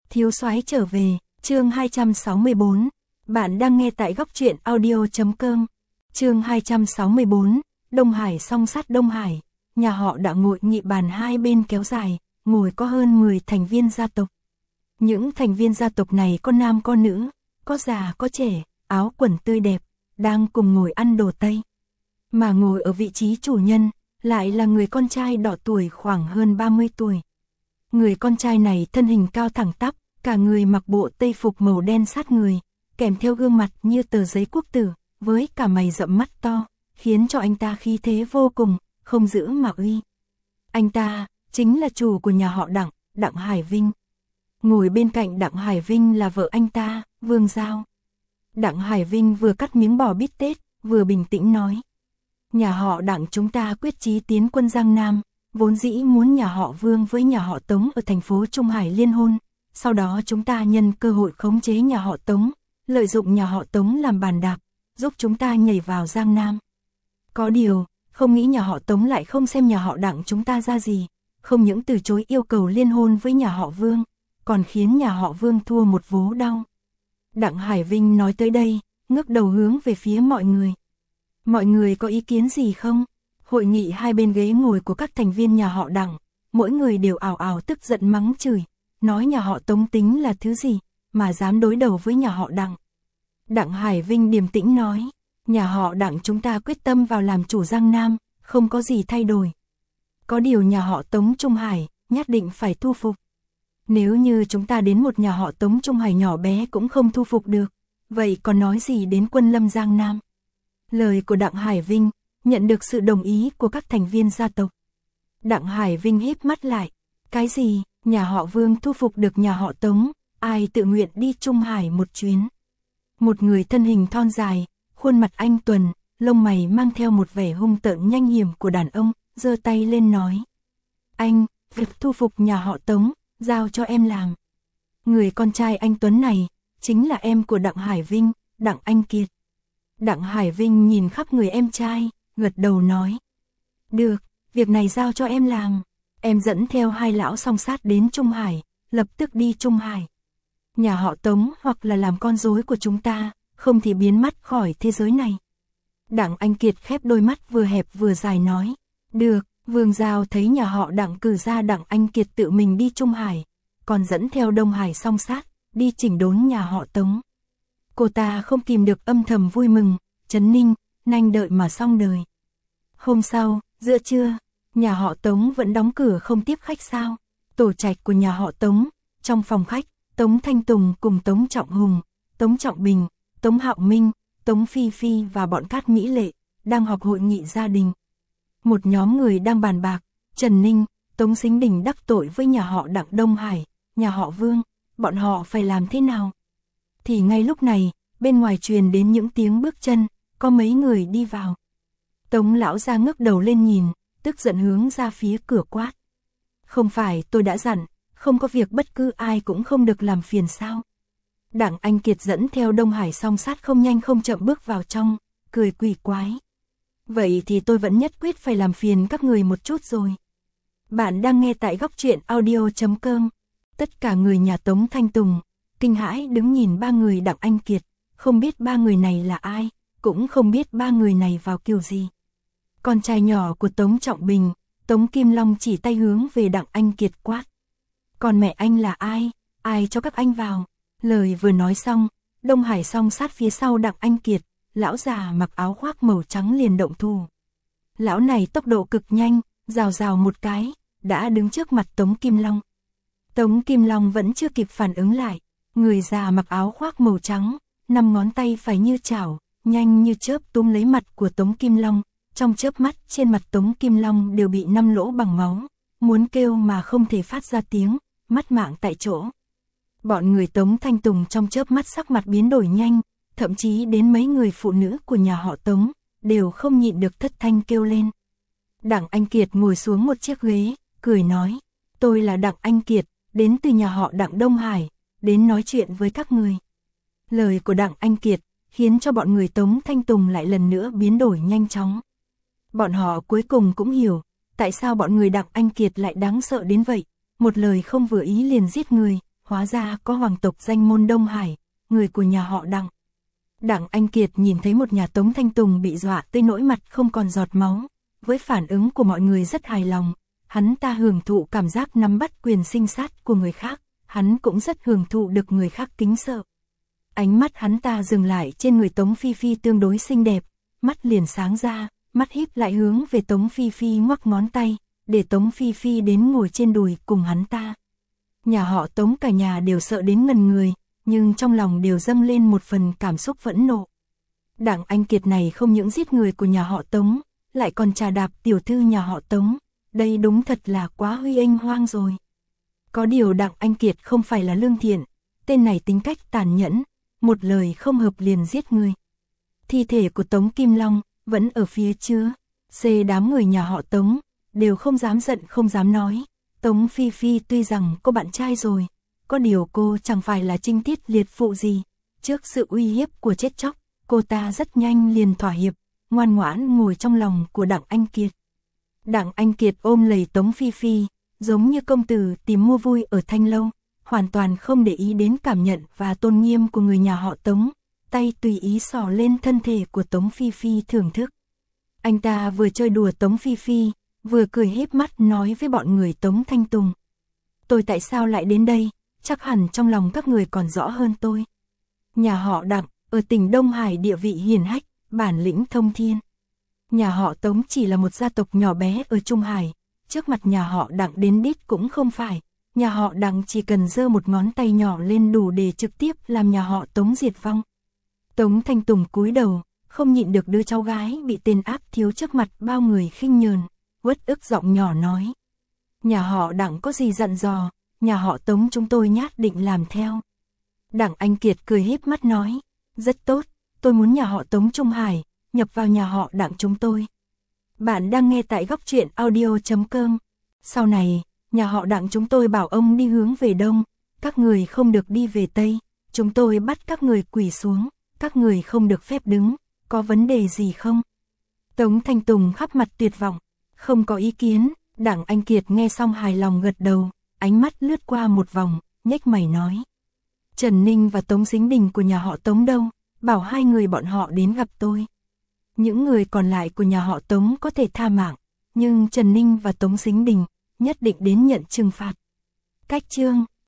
Thiếu soái trở về, chương 264. Bạn đang nghe tại góc truyện audio.com. Chương 264, Đông Hải song sát Đông Hải. Nhà họ đã ngồi nghị bàn hai bên kéo dài, ngồi có hơn 10 thành viên gia tộc. Những thành viên gia tộc này có nam có nữ, có già có trẻ, áo quần tươi đẹp, đang cùng ngồi ăn đồ Tây. Mà ngồi ở vị trí chủ nhân, lại là người con trai đỏ tuổi khoảng hơn 30 tuổi. Người con trai này thân hình cao thẳng tắp, cả người mặc bộ tây phục màu đen sát người, kèm theo gương mặt như tờ giấy quốc tử, với cả mày rậm mắt to, khiến cho anh ta khí thế vô cùng, không giữ mà uy. Anh ta chính là chủ của nhà họ Đặng, Đặng Hải Vinh. Ngồi bên cạnh Đặng Hải Vinh là vợ anh ta, Vương Giao. Đặng Hải Vinh vừa cắt miếng bò bít tết, vừa bình tĩnh nói: nhà họ Đặng chúng ta quyết chí tiến quân Giang Nam, vốn dĩ muốn nhà họ Vương với nhà họ Tống ở thành phố Trung Hải liên hôn, sau đó chúng ta nhân cơ hội khống chế nhà họ Tống, lợi dụng nhà họ Tống làm bàn đạp, giúp chúng ta nhảy vào Giang Nam. Có điều, không nghĩ nhà họ Tống lại không xem nhà họ Đặng chúng ta ra gì, không những từ chối yêu cầu liên hôn với nhà họ Vương, còn khiến nhà họ Vương thua một vố đau. Đặng Hải Vinh nói tới đây, ngước đầu hướng về phía mọi người. Mọi người có ý kiến gì không? Hội nghị hai bên ghế ngồi của các thành viên nhà họ Đặng, mỗi người đều ào ào tức giận mắng chửi, nói nhà họ Tống tính là thứ gì, mà dám đối đầu với nhà họ Đặng. Đặng Hải Vinh điềm tĩnh nói, nhà họ Đặng chúng ta quyết tâm vào làm chủ Giang Nam, không có gì thay đổi. Có điều nhà họ Tống Trung Hải, nhất định phải thu phục. Nếu như chúng ta đến một nhà họ Tống Trung Hải nhỏ bé cũng không thu phục được, vậy còn nói gì đến quân lâm Giang Nam? Lời của Đặng Hải Vinh nhận được sự đồng ý của các thành viên gia tộc. Đặng Hải Vinh híp mắt lại, cái gì, nhà họ Vương thu phục được nhà họ Tống, ai tự nguyện đi Trung Hải một chuyến? Một người thân hình thon dài, khuôn mặt anh tuần, lông mày mang theo một vẻ hung tợn nhanh hiểm của đàn ông, giơ tay lên nói: anh, việc thu phục nhà họ Tống, giao cho em làm. Người con trai anh tuấn này, chính là em của Đặng Hải Vinh, Đặng Anh Kiệt. Đặng Hải Vinh nhìn khắp người em trai, gật đầu nói: được, việc này giao cho em làm. Em dẫn theo hai lão song sát đến Trung Hải, lập tức đi Trung Hải. Nhà họ Tống hoặc là làm con rối của chúng ta, không thì biến mất khỏi thế giới này. Đặng Anh Kiệt khép đôi mắt vừa hẹp vừa dài nói: được. Vương Giao thấy nhà họ Đặng cử ra Đặng Anh Kiệt tự mình đi Trung Hải, còn dẫn theo Đông Hải song sát, đi chỉnh đốn nhà họ Tống. Cô ta không kìm được âm thầm vui mừng, trấn ninh, nhanh đợi mà xong đời. Hôm sau, giữa trưa, nhà họ Tống vẫn đóng cửa không tiếp khách sao. Tổ trạch của nhà họ Tống, trong phòng khách, Tống Thanh Tùng cùng Tống Trọng Hùng, Tống Trọng Bình, Tống Hạo Minh, Tống Phi Phi và bọn Cát Mỹ Lệ, đang họp hội nghị gia đình. Một nhóm người đang bàn bạc, Trần Ninh, Tống Sính Đình đắc tội với nhà họ Đặng Đông Hải, nhà họ Vương, bọn họ phải làm thế nào? Thì ngay lúc này, bên ngoài truyền đến những tiếng bước chân, có mấy người đi vào. Tống lão ra ngước đầu lên nhìn, tức giận hướng ra phía cửa quát: không phải tôi đã dặn, không có việc bất cứ ai cũng không được làm phiền sao? Đặng Anh Kiệt dẫn theo Đông Hải song sát không nhanh không chậm bước vào trong, cười quỷ quái: vậy thì tôi vẫn nhất quyết phải làm phiền các người một chút rồi. Bạn đang nghe tại góc truyện audio.com. Tất cả người nhà Tống Thanh Tùng kinh hãi đứng nhìn ba người Đặng Anh Kiệt, không biết ba người này là ai, cũng không biết ba người này vào kiểu gì. Con trai nhỏ của Tống Trọng Bình, Tống Kim Long chỉ tay hướng về Đặng Anh Kiệt quát: còn mẹ anh là ai, ai cho các anh vào? Lời vừa nói xong, Đông Hải song sát phía sau Đặng Anh Kiệt, lão già mặc áo khoác màu trắng liền động thủ. Lão này tốc độ cực nhanh, rào rào một cái, đã đứng trước mặt Tống Kim Long. Tống Kim Long vẫn chưa kịp phản ứng lại, người già mặc áo khoác màu trắng, 5 ngón tay phải như chảo, nhanh như chớp túm lấy mặt của Tống Kim Long. Trong chớp mắt trên mặt Tống Kim Long đều bị 5 lỗ bằng máu, muốn kêu mà không thể phát ra tiếng, mất mạng tại chỗ. Bọn người Tống Thanh Tùng trong chớp mắt sắc mặt biến đổi nhanh, thậm chí đến mấy người phụ nữ của nhà họ Tống, đều không nhịn được thất thanh kêu lên. Đặng Anh Kiệt ngồi xuống một chiếc ghế, cười nói: tôi là Đặng Anh Kiệt, đến từ nhà họ Đặng Đông Hải, đến nói chuyện với các người. Lời của Đặng Anh Kiệt khiến cho bọn người Tống Thanh Tùng lại lần nữa biến đổi nhanh chóng. Bọn họ cuối cùng cũng hiểu, tại sao bọn người Đặng Anh Kiệt lại đáng sợ đến vậy, một lời không vừa ý liền giết người, hóa ra có hoàng tộc danh môn Đông Hải, người của nhà họ Đặng. Đặng Anh Kiệt nhìn thấy một nhà Tống Thanh Tùng bị dọa tới nỗi mặt không còn giọt máu, với phản ứng của mọi người rất hài lòng, hắn ta hưởng thụ cảm giác nắm bắt quyền sinh sát của người khác, hắn cũng rất hưởng thụ được người khác kính sợ. Ánh mắt hắn ta dừng lại trên người Tống Phi Phi tương đối xinh đẹp, mắt liền sáng ra, mắt híp lại hướng về Tống Phi Phi ngoắc ngón tay, để Tống Phi Phi đến ngồi trên đùi cùng hắn ta. Nhà họ Tống cả nhà đều sợ đến ngần người, nhưng trong lòng đều dâng lên một phần cảm xúc phẫn nộ. Đặng Anh Kiệt này không những giết người của nhà họ Tống, lại còn trà đạp tiểu thư nhà họ Tống, đây đúng thật là quá huy anh hoang rồi. Có điều Đặng Anh Kiệt không phải là lương thiện, tên này tính cách tàn nhẫn, một lời không hợp liền giết người. Thi thể của Tống Kim Long vẫn ở phía chứa, đám người nhà họ Tống đều không dám giận không dám nói. Tống Phi Phi tuy rằng có bạn trai rồi, có điều cô chẳng phải là trinh tiết liệt phụ gì. Trước sự uy hiếp của chết chóc, cô ta rất nhanh liền thỏa hiệp, ngoan ngoãn ngồi trong lòng của Đặng Anh Kiệt. Đặng Anh Kiệt ôm lấy Tống Phi Phi, giống như công tử tìm mua vui ở Thanh Lâu, hoàn toàn không để ý đến cảm nhận và tôn nghiêm của người nhà họ Tống, tay tùy ý sờ lên thân thể của Tống Phi Phi thưởng thức. Anh ta vừa chơi đùa Tống Phi Phi, vừa cười híp mắt nói với bọn người Tống Thanh Tùng. Tôi tại sao lại đến đây, chắc hẳn trong lòng các người còn rõ hơn tôi. Nhà họ Đặng, ở tỉnh Đông Hải địa vị hiển hách, bản lĩnh thông thiên. Nhà họ Tống chỉ là một gia tộc nhỏ bé ở Trung Hải, trước mặt nhà họ Đặng đến đít cũng không phải. Nhà họ Đặng chỉ cần giơ một ngón tay nhỏ lên đủ để trực tiếp làm nhà họ Tống diệt vong. Tống Thanh Tùng cúi đầu, không nhịn được đứa cháu gái bị tên áp thiếu trước mặt bao người khinh nhờn, uất ức giọng nhỏ nói. Nhà họ Đặng có gì dặn dò, nhà họ Tống chúng tôi nhất định làm theo. Đặng Anh Kiệt cười híp mắt nói, rất tốt, tôi muốn nhà họ Tống Trung Hải nhập vào nhà họ Đặng chúng tôi. Bạn đang nghe tại góc truyện audio.com. Sau này, nhà họ Đặng chúng tôi bảo ông đi hướng về đông, các người không được đi về tây, chúng tôi bắt các người quỳ xuống, các người không được phép đứng, có vấn đề gì không? Tống Thanh Tùng khắp mặt tuyệt vọng, không có ý kiến. Đặng Anh Kiệt nghe xong hài lòng gật đầu, ánh mắt lướt qua một vòng, nhếch mày nói. Trần Ninh và Tống Sính Đình của nhà họ Tống đâu, bảo hai người bọn họ đến gặp tôi. Những người còn lại của nhà họ Tống có thể tha mạng, nhưng Trần Ninh và Tống Sính Đình nhất định đến nhận trừng phạt. Cách chương